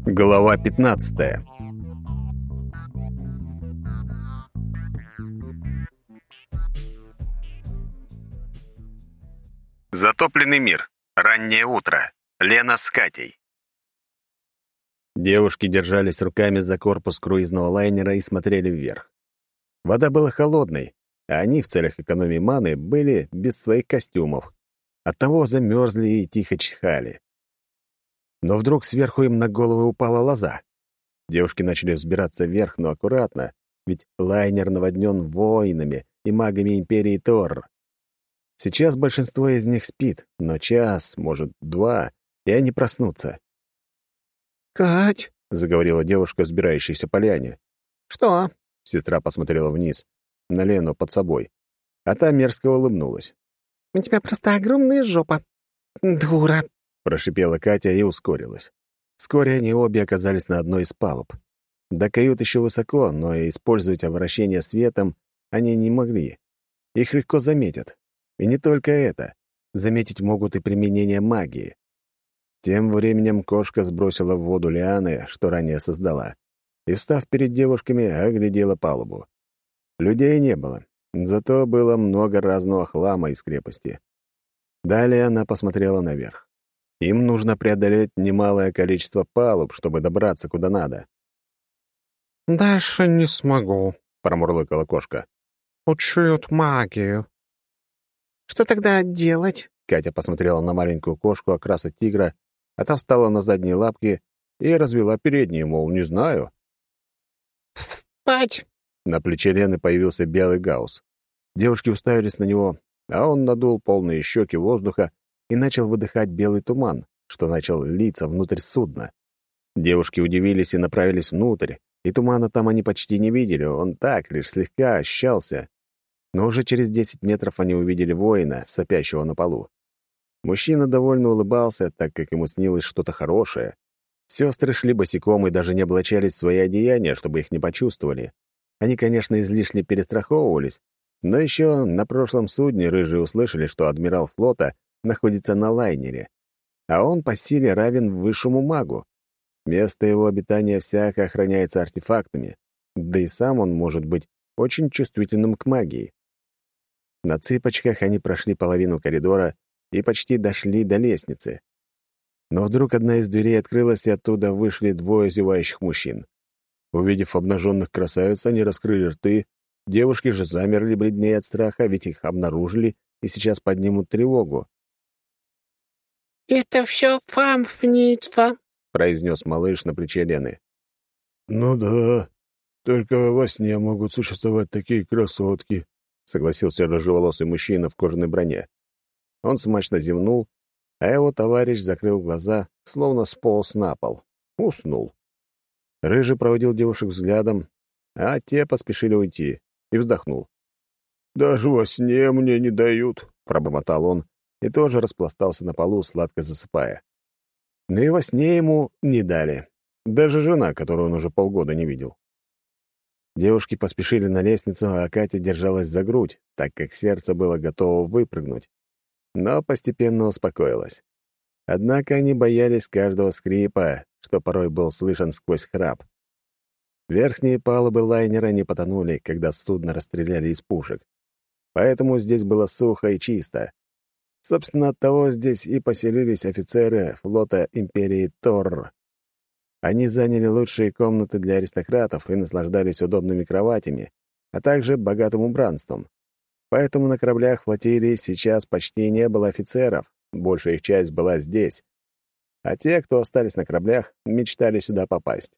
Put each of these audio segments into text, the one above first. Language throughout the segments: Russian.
Глава 15. Затопленный мир. Раннее утро. Лена с Катей. Девушки держались руками за корпус круизного лайнера и смотрели вверх. Вода была холодной, а они в целях экономии маны были без своих костюмов. Оттого замерзли и тихо чихали. Но вдруг сверху им на головы упала лоза. Девушки начали взбираться вверх, но аккуратно, ведь лайнер наводнен воинами и магами Империи Торр. Сейчас большинство из них спит, но час, может, два, и они проснутся. «Кать!» — заговорила девушка, взбирающаяся по лиане. «Что?» — сестра посмотрела вниз, на Лену под собой, а та мерзко улыбнулась. «У тебя просто огромная жопа. Дура!» — прошипела Катя и ускорилась. Вскоре они обе оказались на одной из палуб. До кают еще высоко, но и использовать обращение светом они не могли. Их легко заметят. И не только это. Заметить могут и применение магии. Тем временем кошка сбросила в воду лианы, что ранее создала, и, встав перед девушками, оглядела палубу. Людей не было, зато было много разного хлама из крепости. Далее она посмотрела наверх. Им нужно преодолеть немалое количество палуб, чтобы добраться куда надо. «Дальше не смогу», — промурлыкала кошка. «Учуют магию». «Что тогда делать?» Катя посмотрела на маленькую кошку окраса тигра, а та встала на задние лапки и развела передние, мол, не знаю. «Спать!» На плече Лены появился белый гаусс. Девушки уставились на него, а он надул полные щеки воздуха и начал выдыхать белый туман, что начал литься внутрь судна. Девушки удивились и направились внутрь, и тумана там они почти не видели, он так, лишь слегка ощущался. Но уже через 10 метров они увидели воина, сопящего на полу. Мужчина довольно улыбался, так как ему снилось что-то хорошее. Сестры шли босиком и даже не облачались в свои одеяния, чтобы их не почувствовали. Они, конечно, излишне перестраховывались, но еще на прошлом судне рыжие услышали, что адмирал флота находится на лайнере, а он по силе равен высшему магу. Место его обитания всяко охраняется артефактами, да и сам он может быть очень чувствительным к магии. На цыпочках они прошли половину коридора и почти дошли до лестницы. Но вдруг одна из дверей открылась, и оттуда вышли двое зевающих мужчин. Увидев обнаженных красавиц, они раскрыли рты, девушки же замерли бледнее от страха, ведь их обнаружили и сейчас поднимут тревогу. «Это все фамфництво», — произнес малыш на плече Лены. «Ну да, только во сне могут существовать такие красотки», — согласился рыжеволосый мужчина в кожаной броне. Он смачно зевнул, а его товарищ закрыл глаза, словно сполз на пол. Уснул. Рыжий проводил девушек взглядом, а те поспешили уйти, и вздохнул. «Даже во сне мне не дают», — пробормотал он и тоже распластался на полу, сладко засыпая. Но и во сне ему не дали. Даже жена, которую он уже полгода не видел. Девушки поспешили на лестницу, а Катя держалась за грудь, так как сердце было готово выпрыгнуть. Но постепенно успокоилась. Однако они боялись каждого скрипа, что порой был слышен сквозь храп. Верхние палубы лайнера не потонули, когда судно расстреляли из пушек. Поэтому здесь было сухо и чисто. Собственно, оттого здесь и поселились офицеры флота Империи Торр. Они заняли лучшие комнаты для аристократов и наслаждались удобными кроватями, а также богатым убранством. Поэтому на кораблях флотилии сейчас почти не было офицеров, большая их часть была здесь. А те, кто остались на кораблях, мечтали сюда попасть.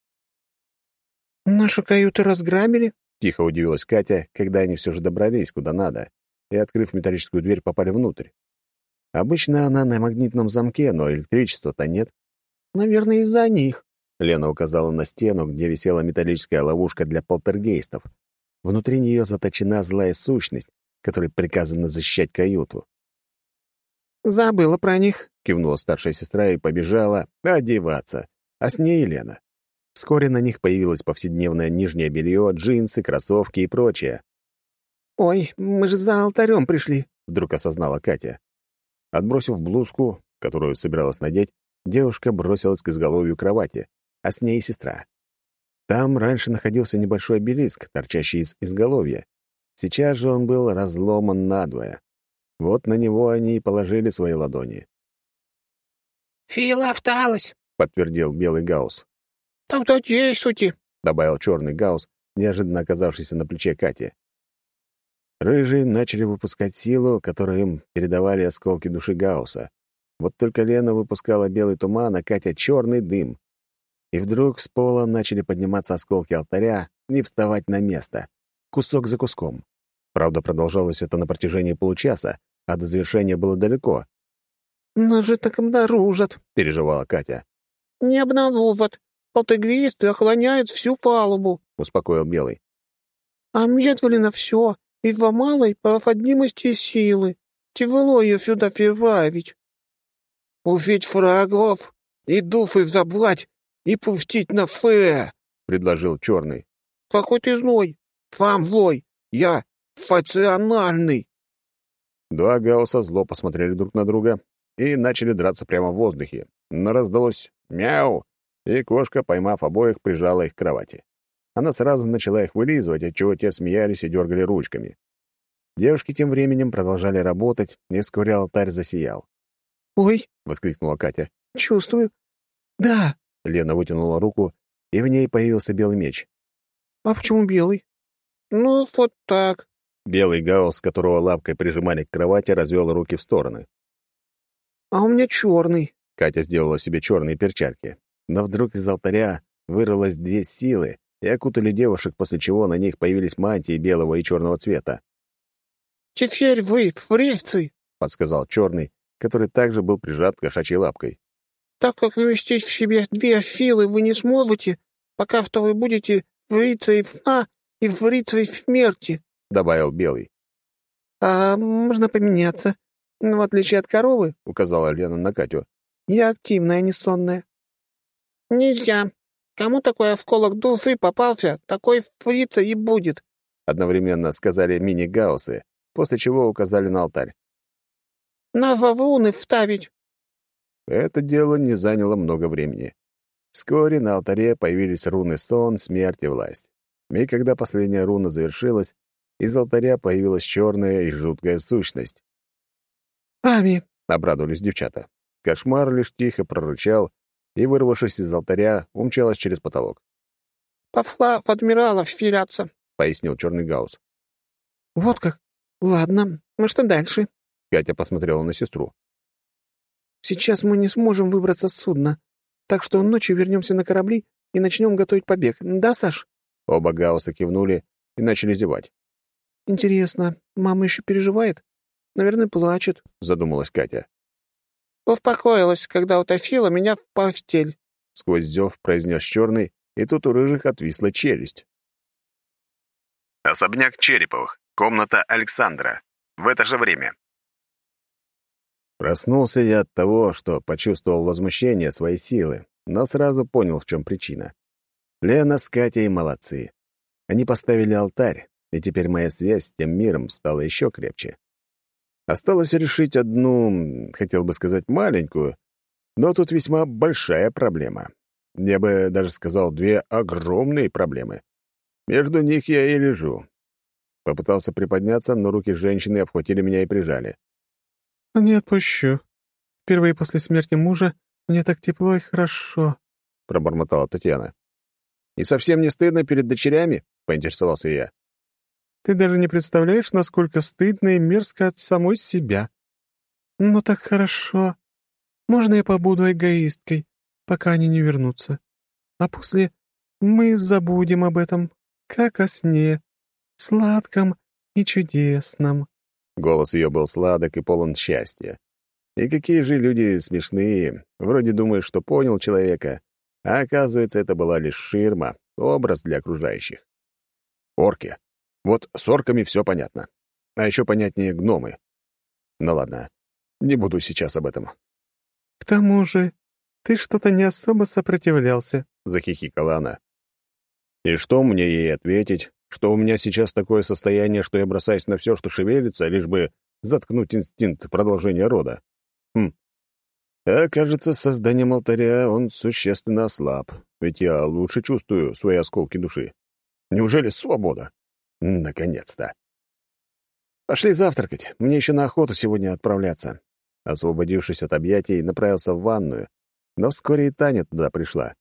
«Нашу каюту разграбили?» — тихо удивилась Катя, когда они все же добрались куда надо, и, открыв металлическую дверь, попали внутрь. Обычно она на магнитном замке, но электричества-то нет. «Наверное, из-за них», — Лена указала на стену, где висела металлическая ловушка для полтергейстов. Внутри нее заточена злая сущность, которой приказано защищать каюту. «Забыла про них», — кивнула старшая сестра и побежала одеваться, а с ней и Лена. Вскоре на них появилось повседневное нижнее белье, джинсы, кроссовки и прочее. «Ой, мы же за алтарем пришли», — вдруг осознала Катя. Отбросив блузку, которую собиралась надеть, девушка бросилась к изголовью кровати, а с ней и сестра. Там раньше находился небольшой обелиск, торчащий из изголовья. Сейчас же он был разломан надвое. Вот на него они и положили свои ладони. «Фила осталась», — подтвердил белый Гаусс. «Тогда действуйте», — добавил черный Гаусс, неожиданно оказавшийся на плече Кати. Рыжие начали выпускать силу, которую им передавали осколки души Гаусса. Вот только Лена выпускала белый туман, а Катя — черный дым. И вдруг с пола начали подниматься осколки алтаря и вставать на место, кусок за куском. Правда, продолжалось это на протяжении получаса, а до завершения было далеко. «Нас же так обнаружат», — переживала Катя. «Не обнаружат. Полтергейсты охраняют всю палубу», — успокоил Белый. «А медленно все, из-за малой проходимости силы. Тяжело ее сюда переправить. Увидеть врагов и души забрать и пустить на фе», — предложил Черный. «Какой ты злой! Сам злой! Я фациональный!» Два Гаусса зло посмотрели друг на друга и начали драться прямо в воздухе. Но раздалось «мяу», и кошка, поймав обоих, прижала их к кровати. Она сразу начала их вылизывать, отчего те смеялись и дергали ручками. Девушки тем временем продолжали работать, и вскоре алтарь засиял. «Ой!» — воскликнула Катя. «Чувствую. Да!» — Лена вытянула руку, и в ней появился белый меч. «А почему белый?» «Ну, вот так». Белый Гаусс, которого лапкой прижимали к кровати, развел руки в стороны. «А у меня черный». Катя сделала себе черные перчатки. Но вдруг из алтаря вырвалось две силы и окутали девушек, после чего на них появились мантии белого и черного цвета. «Теперь вы фрейцы», — подсказал черный, который также был прижат кошачьей лапкой. «Так как вместить в себе две силы вы не сможете, пока что вы будете фрицей сна и фрицей смерти», — добавил белый. «А можно поменяться. В отличие от коровы», — указала Лена на Катю. «Я активная, а не сонная». «Нельзя. Кому такой осколок души попался, такой фрица и будет», — одновременно сказали мини-гауссы, после чего указали на алтарь. «На вавуны вставить». Это дело не заняло много времени. Вскоре на алтаре появились руны «Сон», «Смерть» и «Власть». И когда последняя руна завершилась, из алтаря появилась черная и жуткая сущность. «Ами!» — обрадовались девчата. Кошмар лишь тихо прорычал и, вырвавшись из алтаря, умчалась через потолок. «Пошла в адмиралов филяться», — пояснил черный Гаусс. «Вот как? Ладно, что дальше?» Катя посмотрела на сестру. «Сейчас мы не сможем выбраться с судна, так что ночью вернемся на корабли и начнем готовить побег. Да, Саш?» Оба Гаусса кивнули и начали зевать. «Интересно, мама еще переживает? Наверное, плачет», — задумалась Катя. «Успокоилась, когда утащила меня в постель», — сквозь зев произнес черный, и тут у рыжих отвисла челюсть. Особняк Череповых. Комната Александра. В это же время. Проснулся я от того, что почувствовал возмущение своей силы, но сразу понял, в чем причина. Лена с Катей молодцы. Они поставили алтарь, и теперь моя связь с тем миром стала еще крепче. Осталось решить одну, хотел бы сказать, маленькую, но тут весьма большая проблема. Я бы даже сказал, две огромные проблемы. Между них я и лежу. Попытался приподняться, но руки женщины обхватили меня и прижали. «Не отпущу. Впервые после смерти мужа мне так тепло и хорошо», — пробормотала Татьяна. «И совсем не стыдно перед дочерями?» — поинтересовался я. «Ты даже не представляешь, насколько стыдно и мерзко от самой себя. Но так хорошо. Можно я побуду эгоисткой, пока они не вернутся. А после мы забудем об этом, как о сне, сладком и чудесном». Голос ее был сладок и полон счастья. И какие же люди смешные. Вроде думаешь, что понял человека, а оказывается, это была лишь ширма, образ для окружающих. Орки. Вот с орками все понятно. А еще понятнее гномы. Ну ладно, не буду сейчас об этом. «К тому же ты что-то не особо сопротивлялся», — захихикала она. И что мне ей ответить? Что у меня сейчас такое состояние, что я бросаюсь на все, что шевелится, лишь бы заткнуть инстинкт продолжения рода? А, кажется, с созданием алтаря он существенно ослаб, ведь я лучше чувствую свои осколки души. Неужели свобода? Наконец-то. Пошли завтракать, мне еще на охоту сегодня отправляться. Освободившись от объятий, направился в ванную, но вскоре и Таня туда пришла.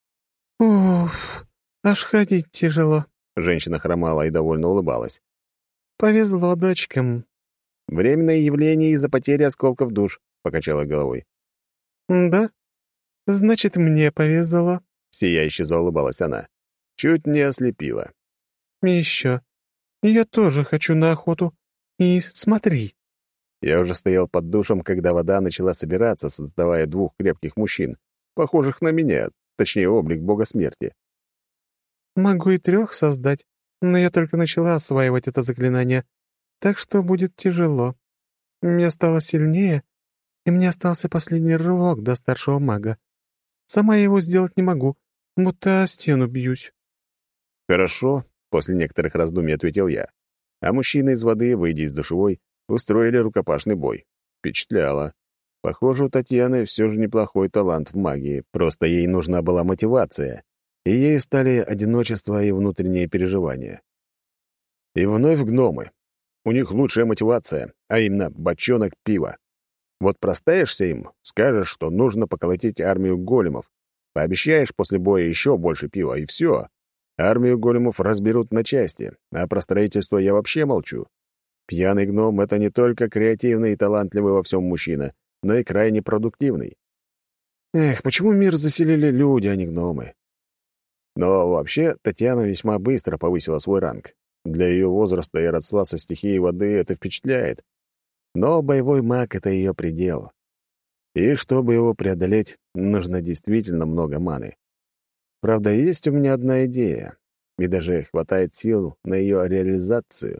«Уф, аж ходить тяжело», — Женщина хромала и довольно улыбалась. «Повезло дочкам». «Временное явление из-за потери осколков душ», — покачала головой. «Да? Значит, мне повезло». Сияюще заулыбалась она. Чуть не ослепила. «И еще. Я тоже хочу на охоту. И смотри». Я уже стоял под душем, когда вода начала собираться, создавая двух крепких мужчин, похожих на меня, точнее, облик бога смерти. «Могу и 3 создать, но я только начала осваивать это заклинание, так что будет тяжело. Я стала сильнее, и мне остался последний рывок до старшего мага. Сама я его сделать не могу, будто о стену бьюсь». «Хорошо», — после некоторых раздумий ответил я. А мужчины из воды, выйдя из душевой, устроили рукопашный бой. Впечатляло. Похоже, у Татьяны все же неплохой талант в магии, просто ей нужна была мотивация, и ей стали одиночество и внутренние переживания. И вновь гномы. У них лучшая мотивация, а именно бочонок пива. Вот простаешься им, скажешь, что нужно поколотить армию големов, пообещаешь после боя еще больше пива, и все. Армию големов разберут на части, а про строительство я вообще молчу. Пьяный гном — это не только креативный и талантливый во всем мужчина, но и крайне продуктивный. Эх, почему мир заселили люди, а не гномы? Но вообще Татьяна весьма быстро повысила свой ранг. Для ее возраста и родства со стихией воды это впечатляет. Но боевой маг — это ее предел. И чтобы его преодолеть, нужно действительно много маны. Правда, есть у меня одна идея, и даже хватает сил на ее реализацию.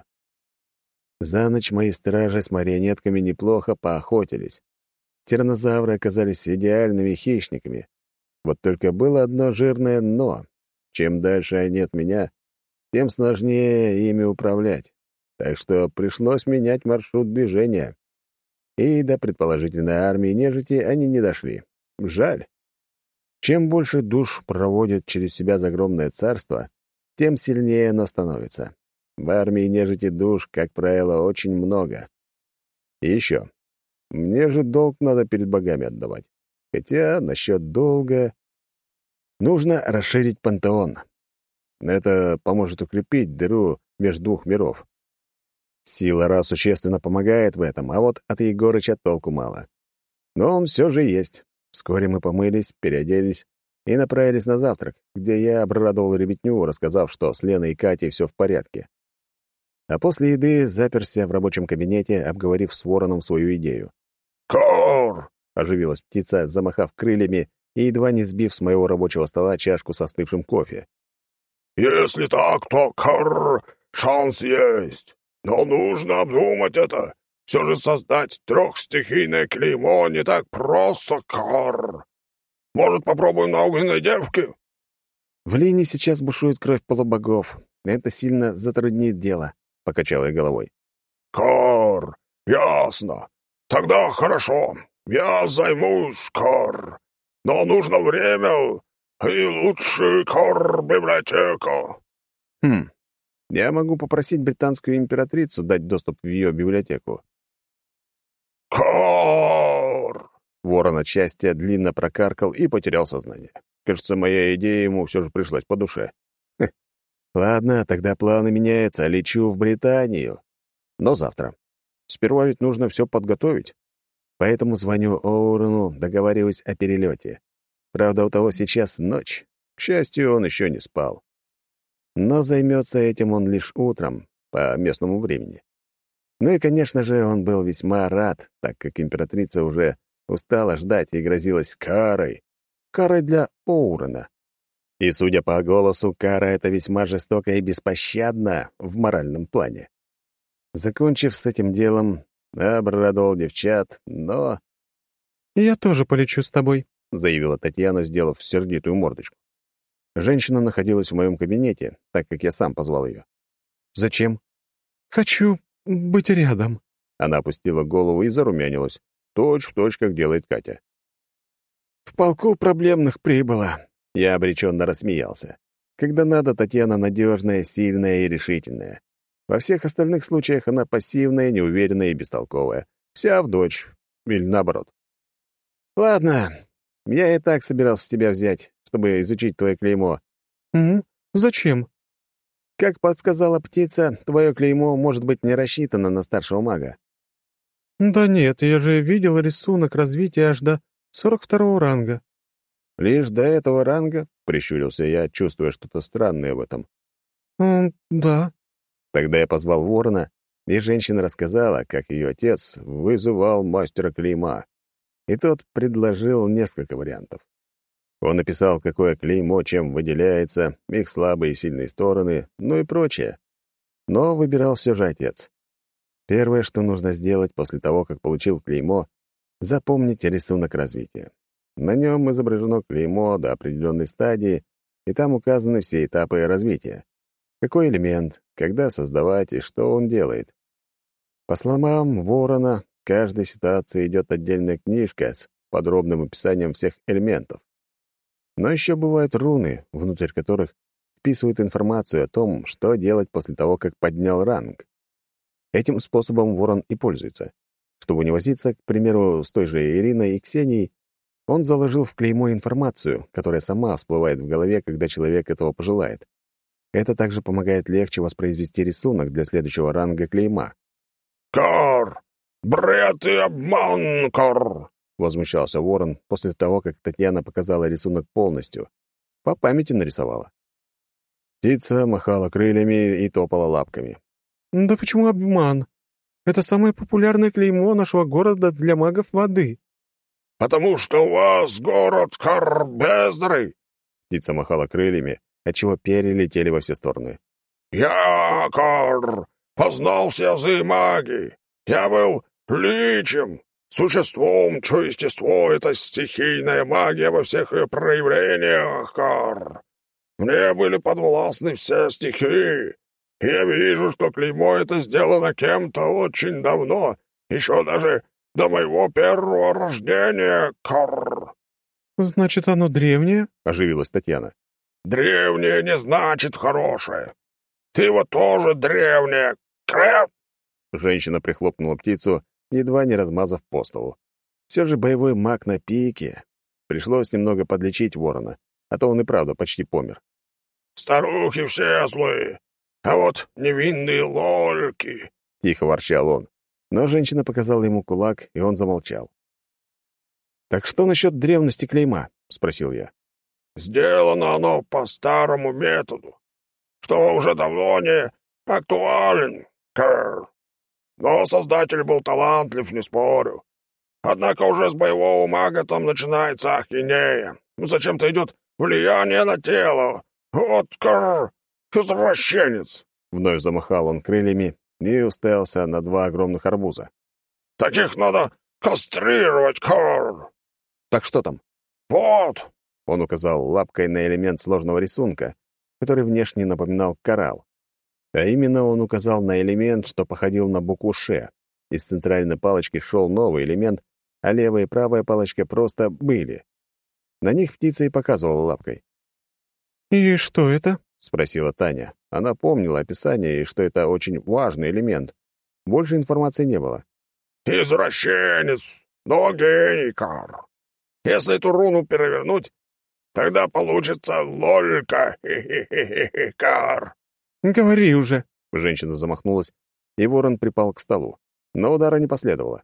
За ночь мои стражи с марионетками неплохо поохотились. Тираннозавры оказались идеальными хищниками. Вот только было одно жирное «но». Чем дальше они от меня, тем сложнее ими управлять. Так что пришлось менять маршрут движения. И до предположительной армии нежити они не дошли. Жаль. Чем больше душ проводят через себя загромное царство, тем сильнее оно становится. В армии нежити душ, как правило, очень много. И еще. Мне же долг надо перед богами отдавать. Хотя насчет долга... Нужно расширить пантеон. Это поможет укрепить дыру между двух миров. Сила Ра существенно помогает в этом, а вот от Егорыча толку мало. Но он все же есть. Вскоре мы помылись, переоделись и направились на завтрак, где я обрадовал ребятню, рассказав, что с Леной и Катей все в порядке. А после еды заперся в рабочем кабинете, обговорив с Вороном свою идею. «Кор!» — оживилась птица, замахав крыльями и едва не сбив с моего рабочего стола чашку со остывшим кофе. «Если так, то, кор, шанс есть. Но нужно обдумать это. Все же создать 3-стихийное клеймо не так просто, кор. Может, попробуем на огненной девке?» «В Лине сейчас бушует кровь полубогов. Это сильно затруднит дело», — покачал я головой. «Кор, ясно. Тогда хорошо. Я займусь, кор. Но нужно время и лучше, кор, библиотека». Я могу попросить британскую императрицу дать доступ в ее библиотеку. «Кор!» Ворон от счастья длинно прокаркал и потерял сознание. Кажется, моя идея ему все же пришлась по душе. Ладно, тогда планы меняются. Лечу в Британию. Но завтра. Сперва ведь нужно все подготовить. Поэтому звоню Оурену, договариваюсь о перелете. Правда, у того сейчас ночь. К счастью, он еще не спал. Но займется этим он лишь утром, по местному времени. Ну и, конечно же, он был весьма рад, так как императрица уже устала ждать и грозилась карой. Карой для Оурена. И, судя по голосу, кара — это весьма жестоко и беспощадно в моральном плане. Закончив с этим делом, обрадовал девчат, но... «Я тоже полечу с тобой», — заявила Татьяна, сделав сердитую мордочку. Женщина находилась в моем кабинете, так как я сам позвал ее. «Зачем?» «Хочу быть рядом». Она опустила голову и зарумянилась, точь-в-точь, как делает Катя. В полку проблемных прибыло. Я обреченно рассмеялся. Когда надо, Татьяна надежная, сильная и решительная. Во всех остальных случаях она пассивная, неуверенная и бестолковая. Вся в дочь. Или наоборот. Ладно, я и так собирался тебя взять, чтобы изучить твое клеймо. Зачем? Как подсказала птица, твое клеймо может быть не рассчитано на старшего мага. Да нет, я же видел рисунок развития аж до 42-го ранга. Лишь до этого ранга, прищурился я, чувствуя что-то странное в этом. Да. Тогда я позвал ворона, и женщина рассказала, как ее отец вызывал мастера клейма. И тот предложил несколько вариантов. Он написал, какое клеймо чем выделяется, их слабые и сильные стороны, ну и прочее. Но выбирал все же отец. Первое, что нужно сделать после того, как получил клеймо, запомнить рисунок развития. На нем изображено клеймо до определенной стадии, и там указаны все этапы развития. Какой элемент, когда создавать и что он делает. По словам ворона, в каждой ситуации идет отдельная книжка с подробным описанием всех элементов. Но еще бывают руны, внутрь которых вписывают информацию о том, что делать после того, как поднял ранг. Этим способом ворон и пользуется. Чтобы не возиться, к примеру, с той же Ириной и Ксенией, он заложил в клеймо информацию, которая сама всплывает в голове, когда человек этого пожелает. Это также помогает легче воспроизвести рисунок для следующего ранга клейма. «Кар! Бред и обман, Кар!» — возмущался ворон после того, как Татьяна показала рисунок полностью. По памяти нарисовала. Птица махала крыльями и топала лапками. Да почему обман? Это самое популярное клеймо нашего города для магов воды. «Потому что у вас город, Кар, бездарый!» Птица махала крыльями, отчего перья летели во все стороны. «Я, Кар, познал все азы магии. Я был личем, существом, чье естество — это стихийная магия во всех ее проявлениях, Кар. Мне были подвластны все стихии. И я вижу, что клеймо это сделано кем-то очень давно, еще даже до моего первого рождения, Кар». Значит, оно древнее? — оживилась Татьяна. «Древнее не значит хорошее. Ты вот тоже древняя. Крэп!» Женщина прихлопнула птицу, едва не размазав по столу. Все же боевой маг на пике. Пришлось немного подлечить ворона, а то он и правда почти помер. «Старухи все злые, а вот невинные лольки!» — тихо ворчал он. Но женщина показала ему кулак, и он замолчал. «Так что насчет древности клейма?» — спросил я. «Сделано оно по старому методу, что уже давно не актуален, Кэр. Но создатель был талантлив, не спорю. Однако уже с боевого мага там начинается ахинея. Зачем-то идет влияние на тело. Вот, Кэр, извращенец!» Вновь замахал он крыльями и уставился на два огромных арбуза. «Таких надо кастрировать, Кэр!» «Так что там?» «Вот!» — он указал лапкой на элемент сложного рисунка, который внешне напоминал коралл. А именно он указал на элемент, что походил на букву «Ш». Из центральной палочки шел новый элемент, а левая и правая палочка просто были. На них птица и показывала лапкой. «И что это?» — спросила Таня. Она помнила описание и что это очень важный элемент. Больше информации не было. «Извращенец, но гений, Кар. Если эту руну перевернуть, тогда получится лолька, хе-хе-хе-хе, Кар». «Говори уже!» — женщина замахнулась, и ворон припал к столу. Но удара не последовало.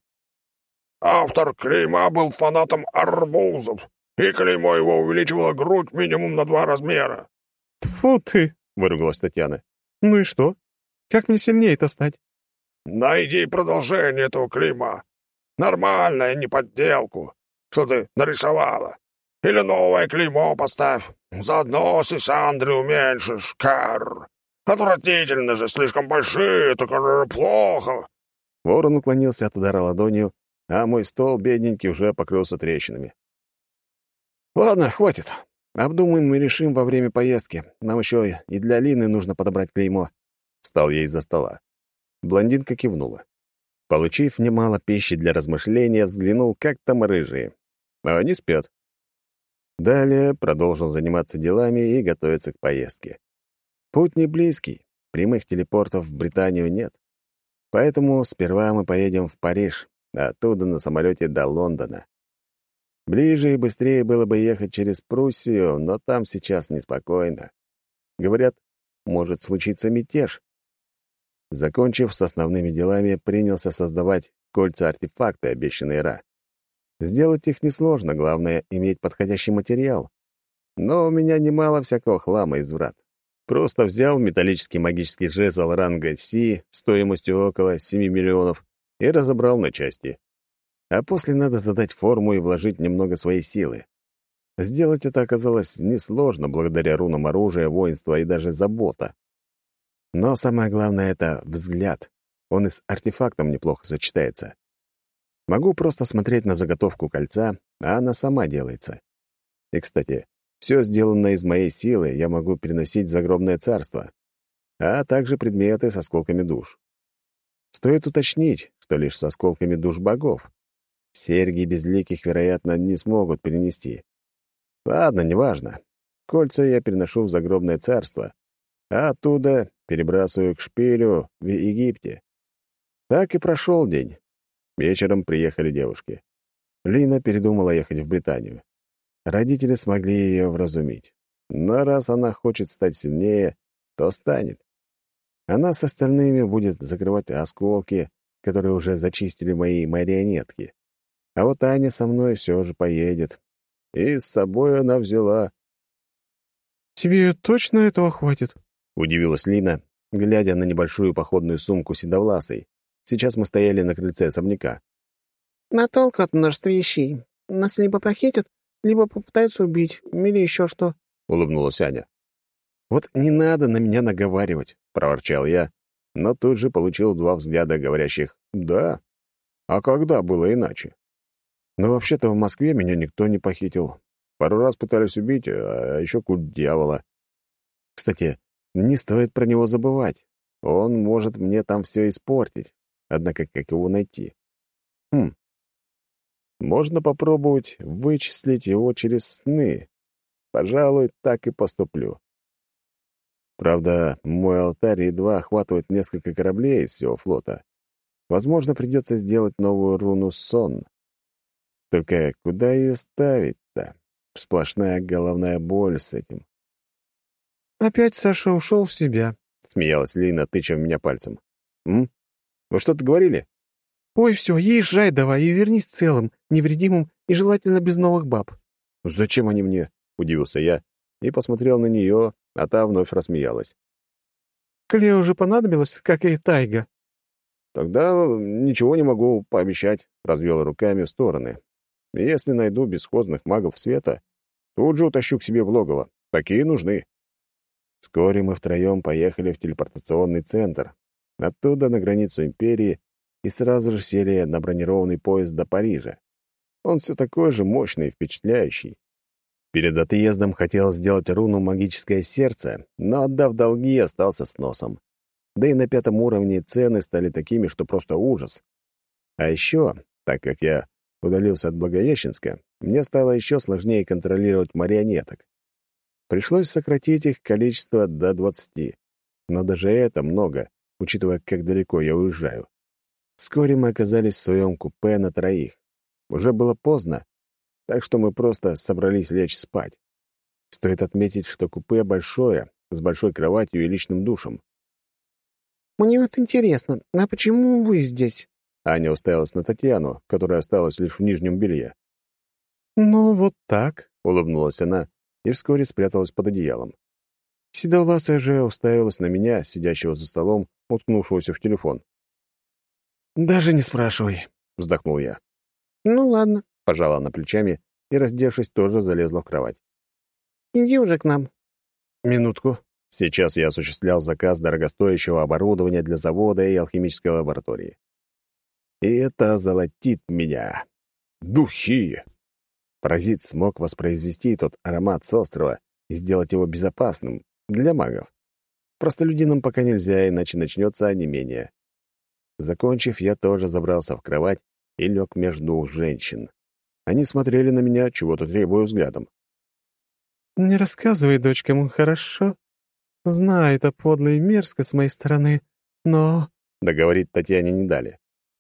«Автор клейма был фанатом арбузов, и клеймо его увеличивало грудь минимум на 2 размера». «Тьфу ты!» — выругалась Татьяна. «Ну и что? Как мне сильнее-то стать?» «Найди продолжение этого клейма. Нормальное, не подделку, что ты нарисовала. Или новое клеймо поставь. Заодно сисандры уменьшишь, Кар. Отвратительно же, слишком большие, это, Кар, плохо». Ворон уклонился от удара ладонью, а мой стол, бедненький, уже покрылся трещинами. «Ладно, хватит. Обдумаем и решим во время поездки. Нам еще и для Лины нужно подобрать клеймо». Встал я из-за стола. Блондинка кивнула. Получив немало пищи для размышления, взглянул, как там рыжие. А они спят. Далее продолжил заниматься делами и готовиться к поездке. Путь не близкий, прямых телепортов в Британию нет. Поэтому сперва мы поедем в Париж, а оттуда на самолете до Лондона. Ближе и быстрее было бы ехать через Пруссию, но там сейчас неспокойно. Говорят, может случиться мятеж. Закончив с основными делами, принялся создавать кольца-артефакты, обещанные Ра. Сделать их несложно, главное — иметь подходящий материал. Но у меня немало всякого хлама из врат. Просто взял металлический магический жезл ранга Си стоимостью около 7 миллионов и разобрал на части. А после надо задать форму и вложить немного своей силы. Сделать это оказалось несложно благодаря рунам оружия, воинства и даже забота. Но самое главное — это взгляд. Он и с артефактом неплохо сочетается. Могу просто смотреть на заготовку кольца, а она сама делается. И, кстати, все сделанное из моей силы я могу переносить в загробное царство, а также предметы с осколками душ. Стоит уточнить, что лишь с осколками душ богов. Серьги безликих, вероятно, не смогут перенести. Ладно, неважно. Кольца я переношу в загробное царство, а оттуда перебрасываю к шпилю в Египте. Так и прошел день. Вечером приехали девушки. Лина передумала ехать в Британию. Родители смогли ее вразумить. Но раз она хочет стать сильнее, то станет. Она с остальными будет закрывать осколки, которые уже зачистили мои марионетки. А вот Аня со мной все же поедет. И с собой она взяла... «Тебе точно этого хватит?» — удивилась Лина, глядя на небольшую походную сумку седовласой. Сейчас мы стояли на крыльце особняка. «На толку от множества вещей. Нас либо похитят, либо попытаются убить, или еще что», — улыбнулась Аня. «Вот не надо на меня наговаривать», — проворчал я, но тут же получил 2 взгляда, говорящих «да». А когда было иначе? Но вообще-то в Москве меня никто не похитил. Пару раз пытались убить, а еще культ дьявола. Кстати, не стоит про него забывать. Он может мне там все испортить. Однако как его найти? Можно попробовать вычислить его через сны. Пожалуй, так и поступлю. Правда, мой алтарь едва охватывает несколько кораблей из всего флота. Возможно, придется сделать новую руну «Сон». Только куда ее ставить-то? Сплошная головная боль с этим. «Опять Саша ушел в себя», — смеялась Лина, тыча в меня пальцем. Вы что-то говорили?» «Ой, все, езжай давай и вернись целым, невредимым и желательно без новых баб». «Зачем они мне?» — удивился я и посмотрел на нее, а та вновь рассмеялась. «Клео уже понадобилось, как и Тайга». «Тогда ничего не могу пообещать», — развел руками в стороны. «Если найду бесхозных магов света, тут же утащу к себе в логово. Такие нужны». Вскоре мы втроем поехали в телепортационный центр, оттуда на границу империи и сразу же сели на бронированный поезд до Парижа. Он все такой же мощный и впечатляющий. Перед отъездом хотел сделать руну «Магическое сердце», но, отдав долги, остался с носом. Да и на 5-м уровне цены стали такими, что просто ужас. А еще, так как я удалился от Благовещенска, мне стало еще сложнее контролировать марионеток. Пришлось сократить их количество до 20, но даже это много, учитывая, как далеко я уезжаю. Вскоре мы оказались в своем купе на 3. Уже было поздно, так что мы просто собрались лечь спать. Стоит отметить, что купе большое, с большой кроватью и личным душем. «Мне вот интересно, а почему вы здесь?» Аня уставилась на Татьяну, которая осталась лишь в нижнем белье. «Ну, вот так», — улыбнулась она и вскоре спряталась под одеялом. Седовласая же уставилась на меня, сидящего за столом, уткнувшегося в телефон. «Даже не спрашивай», — вздохнул я. «Ну ладно, Пожала она плечами и, раздевшись, тоже залезла в кровать. иди уже к нам». «Минутку. Сейчас я осуществлял заказ дорогостоящего оборудования для завода и алхимической лаборатории. И это золотит меня. Духи!» Паразит смог воспроизвести тот аромат с острова и сделать его безопасным для магов. Простолюдинам пока нельзя, иначе начнется онемение. Закончив, я тоже забрался в кровать и лег между 2 женщин. Они смотрели на меня, чего-то требуя взглядом. «Не рассказывай дочкам, хорошо? Знаю, это подло и мерзко с моей стороны, но...» Договорить Татьяне не дали.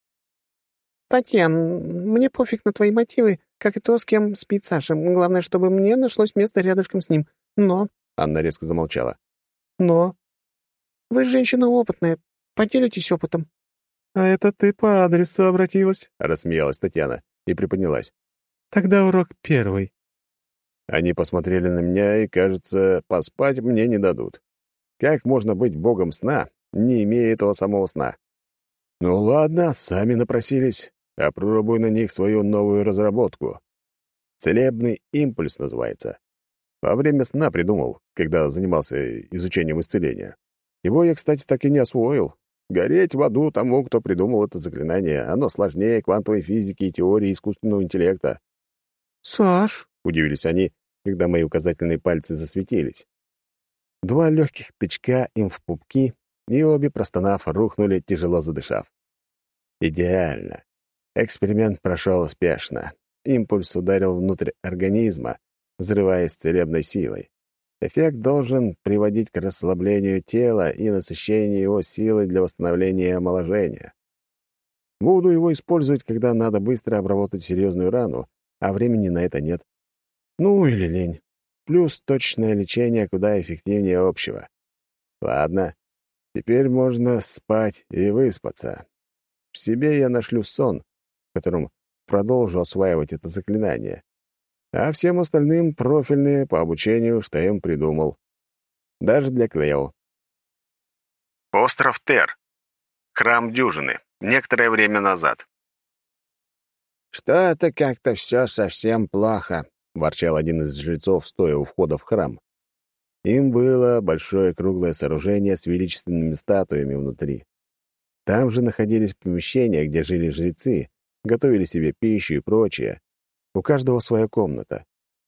«Татьян, мне пофиг на твои мотивы, как и то, с кем спит Саша. Главное, чтобы мне нашлось место рядышком с ним. Но...» Анна резко замолчала. «Но...» «Вы женщина опытная. Поделитесь опытом». «А это ты по адресу обратилась?» — рассмеялась Татьяна и приподнялась. «Тогда урок первый. Они посмотрели на меня и, кажется, поспать мне не дадут. Как можно быть богом сна, не имея этого самого сна? Ну ладно, сами напросились. Опробуй на них свою новую разработку. Целебный импульс называется. Во время сна придумал, когда занимался изучением исцеления. Его я, кстати, так и не освоил. Гореть в аду тому, кто придумал это заклинание. Оно сложнее квантовой физики и теории искусственного интеллекта. «Саш!» — удивились они, когда мои указательные пальцы засветились. 2 легких тычка им в пупки, и обе, простонав, рухнули, тяжело задышав. Идеально. Эксперимент прошел успешно. Импульс ударил внутрь организма, взрываясь целебной силой. Эффект должен приводить к расслаблению тела и насыщению его силой для восстановления и омоложения. Буду его использовать, когда надо быстро обработать серьезную рану, а времени на это нет. Ну или лень. Плюс точное лечение куда эффективнее общего. Ладно, теперь можно спать и выспаться. В себе я нашлю сон, в котором продолжу осваивать это заклинание. А всем остальным профильные по обучению, что я им придумал. Даже для Клео. Остров Тер. Храм Дюжины. Некоторое время назад. «Что-то как-то все совсем плохо», — ворчал один из жрецов, стоя у входа в храм. Им было большое круглое сооружение с величественными статуями внутри. Там же находились помещения, где жили жрецы, готовили себе пищу и прочее. У каждого своя комната.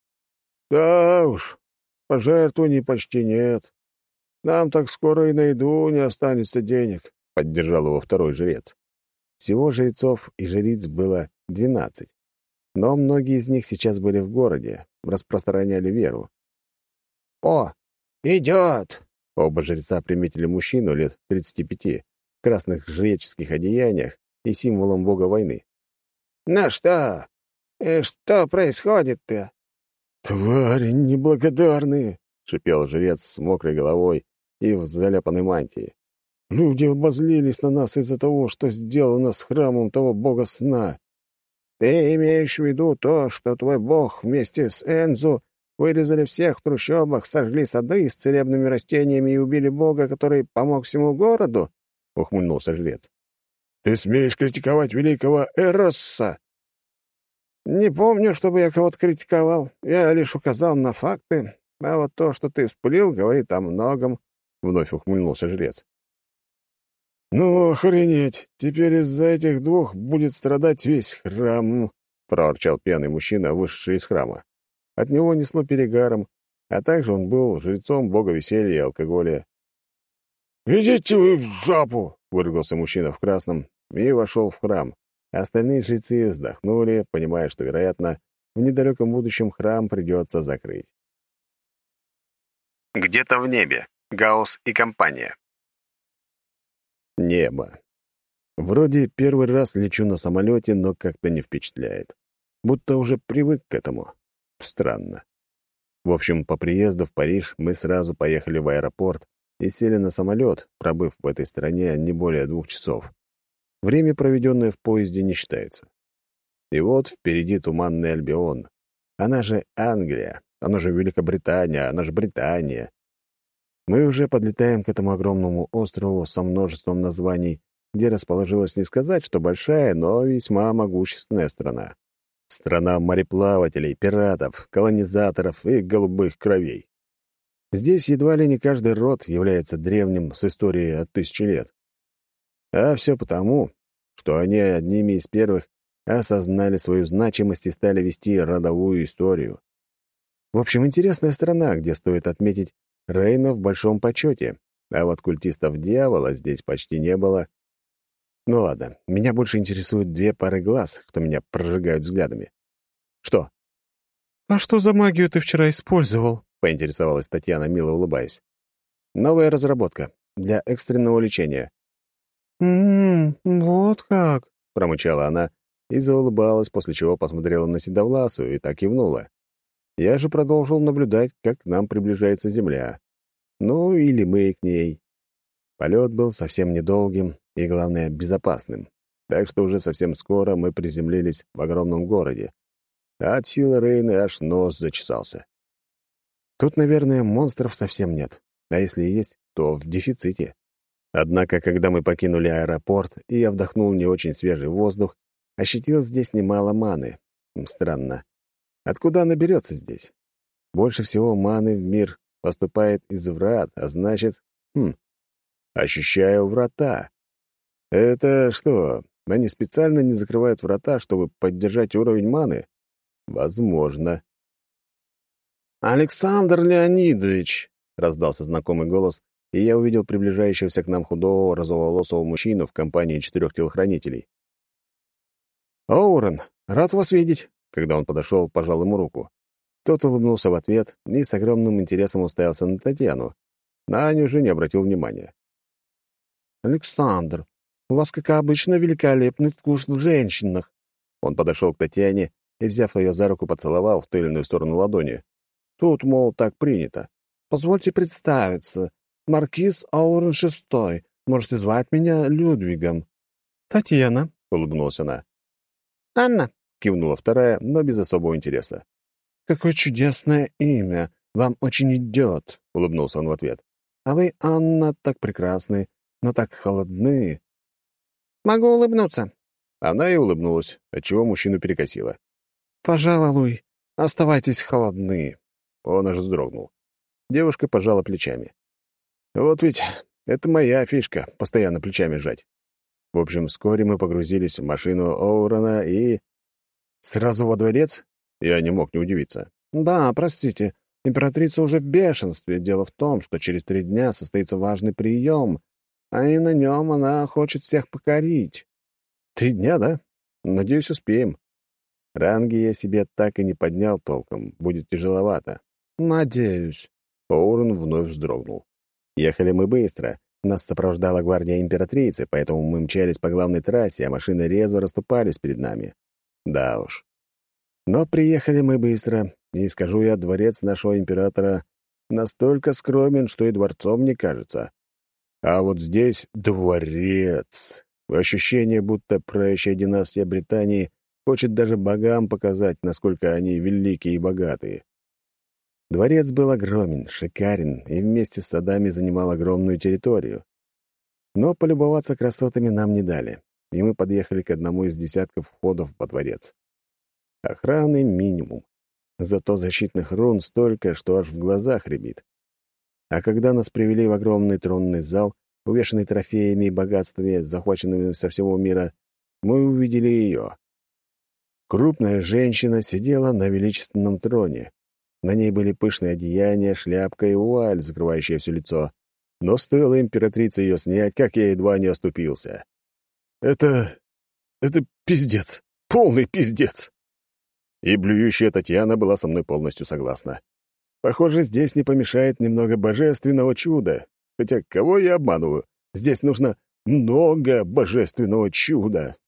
«Да уж, пожертвований почти нет. Нам так скоро и на еду не останется денег», — поддержал его второй жрец. Всего жрецов и жриц было 12. Но многие из них сейчас были в городе, распространяли веру. «О, идет!» Оба жреца приметили мужчину лет 35, в красных жреческих одеяниях и символом бога войны. «Ну что? И что происходит-то?» «Твари неблагодарные!» — шипел жрец с мокрой головой и в заляпанной мантии. «Люди обозлились на нас из-за того, что сделано с храмом того бога сна». «Ты имеешь в виду то, что твой бог вместе с Энзу вырезали всех в трущобах, сожгли сады с целебными растениями и убили бога, который помог всему городу?» — ухмыльнулся жрец. «Ты смеешь критиковать великого Эросса?» «Не помню, чтобы я кого-то критиковал. Я лишь указал на факты. А вот то, что ты вспылил, говорит о многом», — вновь ухмыльнулся жрец. «Ну, охренеть! Теперь из-за этих двух будет страдать весь храм!» — проворчал пьяный мужчина, вышедший из храма. От него несло перегаром, а также он был жрецом бога веселья и алкоголя. «Идите вы в жопу!» — выругался мужчина в красном и вошел в храм. Остальные жрецы вздохнули, понимая, что, вероятно, в недалеком будущем храм придется закрыть. Где-то в небе. Гаусс и компания. Небо. Вроде первый раз лечу на самолете, но как-то не впечатляет. Будто уже привык к этому. Странно. В общем, по приезду в Париж мы сразу поехали в аэропорт и сели на самолет, пробыв в этой стране не более 2 часов. Время, проведенное в поезде, не считается. И вот впереди туманный Альбион. Она же Англия, она же Великобритания, она же Британия. Мы уже подлетаем к этому огромному острову со множеством названий, где расположилась не сказать, что большая, но весьма могущественная страна. Страна мореплавателей, пиратов, колонизаторов и голубых кровей. Здесь едва ли не каждый род является древним с историей от 1000 лет. А все потому, что они одними из первых осознали свою значимость и стали вести родовую историю. В общем, интересная страна, где стоит отметить Рейна в большом почете, а вот культистов дьявола здесь почти не было. Ну ладно, меня больше интересуют 2 пары глаз, что меня прожигают взглядами. Что? «А что за магию ты вчера использовал?» — поинтересовалась Татьяна, мило улыбаясь. «Новая разработка для экстренного лечения». Вот как!» — промычала она и заулыбалась, после чего посмотрела на Седовласую и так кивнула. Я же продолжил наблюдать, как к нам приближается Земля. Ну, или мы к ней. Полет был совсем недолгим и, главное, безопасным. Так что уже совсем скоро мы приземлились в огромном городе. А от силы Рейны аж нос зачесался. Тут, наверное, монстров совсем нет. А если и есть, то в дефиците. Однако, когда мы покинули аэропорт, и я вдохнул не очень свежий воздух, ощутил здесь немало маны. Странно. Откуда она берется здесь? Больше всего маны в мир поступает из врат, а значит... ощущаю врата. Это что, они специально не закрывают врата, чтобы поддержать уровень маны? Возможно. «Александр Леонидович!» — раздался знакомый голос, и я увидел приближающегося к нам худого, розоволосого мужчину в компании 4 телохранителей. «Оурен, рад вас видеть!» Когда он подошел, пожал ему руку. Тот улыбнулся в ответ и с огромным интересом уставился на Татьяну. На Аню уже не обратил внимания. «Александр, у вас, как обычно, великолепный вкус в женщинах». Он подошел к Татьяне и, взяв ее за руку, поцеловал в ту или иную сторону ладони. «Тут, мол, так принято. Позвольте представиться. Маркиз Аурен VI. Можете звать меня Людвигом». «Татьяна», — улыбнулась она. «Анна», — кивнула вторая, но без особого интереса. «Какое чудесное имя! Вам очень идет», — улыбнулся он в ответ. «А вы, Анна, так прекрасны, но так холодны». «Могу улыбнуться». Она и улыбнулась, отчего мужчину перекосило. «Пожалуй, оставайтесь холодны». Он аж вздрогнул. Девушка пожала плечами. «Вот ведь это моя фишка — постоянно плечами жать». В общем, вскоре мы погрузились в машину Оурена и... Сразу во дворец? Я не мог не удивиться. «Да, простите, императрица уже в бешенстве. Дело в том, что через 3 дня состоится важный прием, а и на нем она хочет всех покорить». 3 дня, да? Надеюсь, успеем. Ранги я себе так и не поднял толком. Будет тяжеловато. «Надеюсь». Оурен вновь вздрогнул. Ехали мы быстро. Нас сопровождала гвардия императрицы, поэтому мы мчались по главной трассе, а машины резво расступались перед нами. Да уж. Но приехали мы быстро, и, скажу я, дворец нашего императора настолько скромен, что и дворцом не кажется. А вот здесь дворец. Ощущение, будто правящая династия Британии хочет даже богам показать, насколько они великие и богатые. Дворец был огромен, шикарен и вместе с садами занимал огромную территорию. Но полюбоваться красотами нам не дали, и мы подъехали к одному из десятков входов во дворец. Охраны минимум, зато защитных рун столько, что аж в глазах рябит. А когда нас привели в огромный тронный зал, увешанный трофеями и богатствами, захваченными со всего мира, мы увидели ее. Крупная женщина сидела на величественном троне. На ней были пышные одеяния, шляпка и вуаль, закрывающая все лицо. Но стоило императрице ее снять, как я едва не оступился. Это пиздец. Полный пиздец. И блюющая Татьяна была со мной полностью согласна. Похоже, здесь не помешает немного божественного чуда. Хотя кого я обманываю? Здесь нужно много божественного чуда.